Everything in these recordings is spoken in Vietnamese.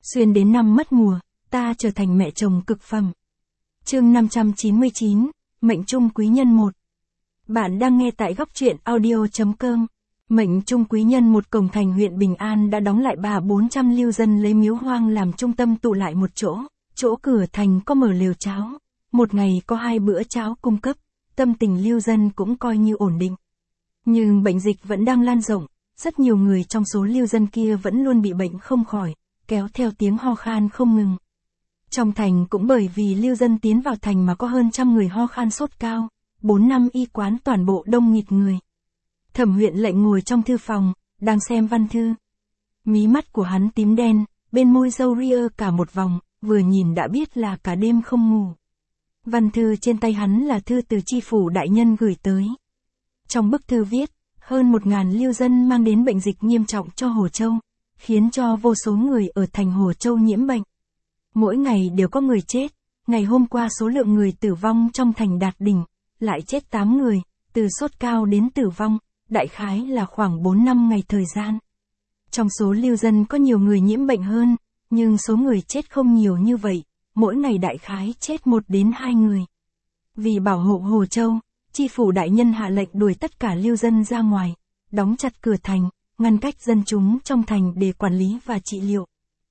Xuyên đến năm mất mùa, ta trở thành mẹ chồng cực phẩm. Chương 599, Mệnh Trung Quý Nhân 1. Bạn đang nghe tại góc truyện audio.com. Mệnh Trung Quý Nhân một Cổng Thành huyện Bình An đã đóng lại 300-400 lưu dân lấy miếu hoang làm trung tâm tụ lại một chỗ. Chỗ cửa thành có mở lều cháo. Một ngày có 2 bữa cháo cung cấp, tâm tình lưu dân cũng coi như ổn định. Nhưng bệnh dịch vẫn đang lan rộng, rất nhiều người trong số lưu dân kia vẫn luôn bị bệnh không khỏi, kéo theo tiếng ho khan không ngừng. Trong thành cũng bởi vì lưu dân tiến vào thành mà có hơn 100 người ho khan sốt cao, 4 năm y quán toàn bộ đông nghịt người. Thẩm huyện lệnh ngồi trong thư phòng, đang xem văn thư. Mí mắt của hắn tím đen, bên môi râu ria cả một vòng, vừa nhìn đã biết là cả đêm không ngủ. Văn thư trên tay hắn là thư từ tri phủ đại nhân gửi tới. Trong bức thư viết, hơn 1000 lưu dân mang đến bệnh dịch nghiêm trọng cho Hồ Châu, khiến cho vô số người ở thành Hồ Châu nhiễm bệnh. Mỗi ngày đều có người chết, ngày hôm qua số lượng người tử vong trong thành đạt đỉnh, lại chết 8 người, từ sốt cao đến tử vong, đại khái là khoảng 4-5 ngày thời gian. Trong số lưu dân có nhiều người nhiễm bệnh hơn, nhưng số người chết không nhiều như vậy, mỗi ngày đại khái chết 1 đến 2 người. Vì bảo hộ Hồ Châu, tri phủ đại nhân hạ lệnh đuổi tất cả lưu dân ra ngoài, đóng chặt cửa thành, ngăn cách dân chúng trong thành để quản lý và trị liệu.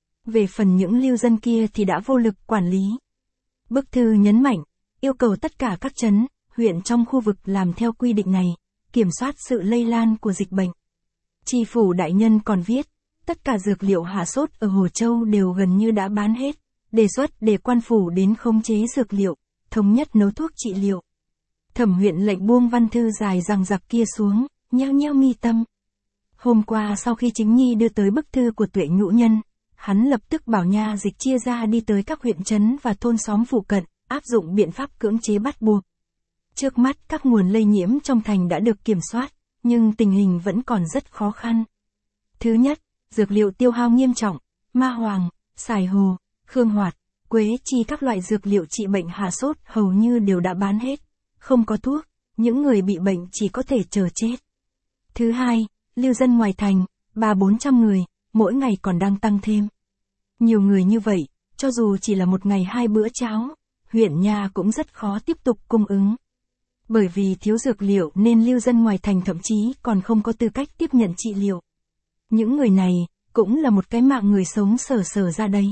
Về phần những lưu dân kia thì đã vô lực quản lý. Bức thư nhấn mạnh, yêu cầu tất cả các trấn, huyện trong khu vực làm theo quy định này, kiểm soát sự lây lan của dịch bệnh. Tri phủ đại nhân còn viết, tất cả dược liệu hạ sốt ở Hồ Châu đều gần như đã bán hết, đề xuất để quan phủ đến khống chế dược liệu, thống nhất nấu thuốc trị liệu. Thẩm huyện lệnh buông văn thư dài dằng dặc kia xuống, nheo nheo mi tâm. Hôm qua sau khi Chính Nhi đưa tới bức thư của Tuệ Nhũ Nhân, hắn lập tức bảo nha dịch chia ra đi tới các huyện trấn và thôn xóm phụ cận, áp dụng biện pháp cưỡng chế bắt buộc. Trước mắt các nguồn lây nhiễm trong thành đã được kiểm soát, nhưng tình hình vẫn còn rất khó khăn. Thứ nhất, dược liệu tiêu hao nghiêm trọng, ma hoàng, sài hồ, khương hoạt, quế chi các loại dược liệu trị bệnh hạ sốt hầu như đều đã bán hết, không có thuốc, những người bị bệnh chỉ có thể chờ chết. Thứ hai, lưu dân ngoài thành, 300-400 người, mỗi ngày còn đang tăng thêm. Nhiều người như vậy, cho dù chỉ là một ngày 2 bữa cháo, huyện nhà cũng rất khó tiếp tục cung ứng. Bởi vì thiếu dược liệu nên lưu dân ngoài thành thậm chí còn không có tư cách tiếp nhận trị liệu. Những người này, cũng là một cái mạng người sống sờ ra đấy.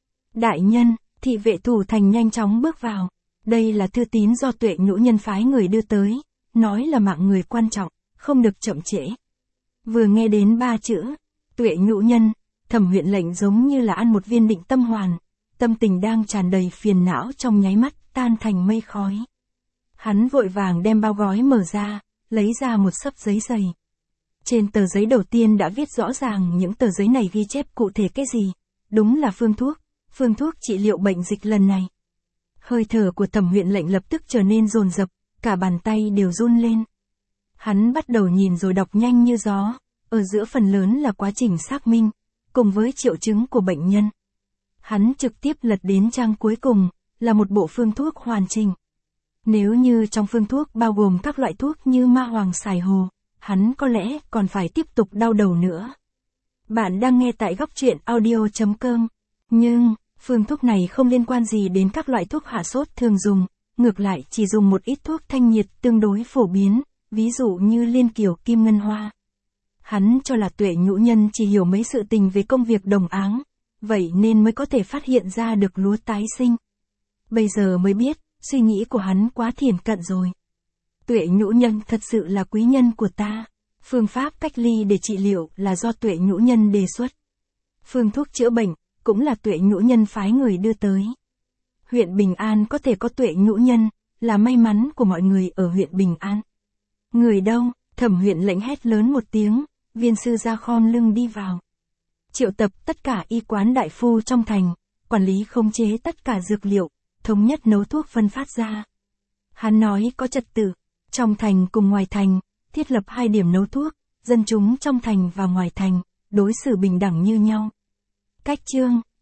Đại nhân, thị vệ thủ thành nhanh chóng bước vào. Đây là thư tín do Tuệ Nhũ Nhân phái người đưa tới, nói là mạng người quan trọng, không được chậm trễ. Vừa nghe đến 3 chữ, Tuệ Nhũ Nhân, Thẩm huyện lệnh giống như là ăn một viên định tâm hoàn, tâm tình đang tràn đầy phiền não trong nháy mắt tan thành mây khói. Hắn vội vàng đem bao gói mở ra, lấy ra một xấp giấy dày. Trên tờ giấy đầu tiên đã viết rõ ràng những tờ giấy này ghi chép cụ thể cái gì, đúng là phương thuốc trị liệu bệnh dịch lần này. Hơi thở của Thẩm huyện lệnh lập tức trở nên dồn dập, cả bàn tay đều run lên. Hắn bắt đầu nhìn rồi đọc nhanh như gió, ở giữa phần lớn là quá trình xác minh, cùng với triệu chứng của bệnh nhân. Hắn trực tiếp lật đến trang cuối cùng, là một bộ phương thuốc hoàn chỉnh. Nếu như trong phương thuốc bao gồm các loại thuốc như ma hoàng sài hồ, hắn có lẽ còn phải tiếp tục đau đầu nữa. Bạn đang nghe tại góc truyện audio.com. Nhưng, phương thuốc này không liên quan gì đến các loại thuốc hạ sốt thường dùng, ngược lại chỉ dùng một ít thuốc thanh nhiệt tương đối phổ biến, ví dụ như liên kiều kim ngân hoa. Hắn cho là Tuệ Nhũ Nhân chỉ hiểu mấy sự tình về công việc đồng áng, vậy nên mới có thể phát hiện ra được lúa tái sinh. Bây giờ mới biết, suy nghĩ của hắn quá thiển cận rồi. Tuệ Nhũ Nhân thật sự là quý nhân của ta. Phương pháp cách ly để trị liệu là do Tuệ Nhũ Nhân đề xuất. Phương thuốc chữa bệnh, cũng là Tuệ Nhũ Nhân phái người đưa tới. Huyện Bình An có thể có Tuệ Nhũ Nhân, là may mắn của mọi người ở huyện Bình An. Người đâu? Thẩm huyện lệnh hét lớn một tiếng, viên sư ra khom lưng đi vào. Triệu tập tất cả y quán đại phu trong thành, quản lý khống chế tất cả dược liệu, thống nhất nấu thuốc phân phát ra. Hắn nói có trật tự, trong thành cùng ngoài thành, thiết lập 2 điểm nấu thuốc, dân chúng trong thành và ngoài thành, đối xử bình đẳng như nhau. Cách chương,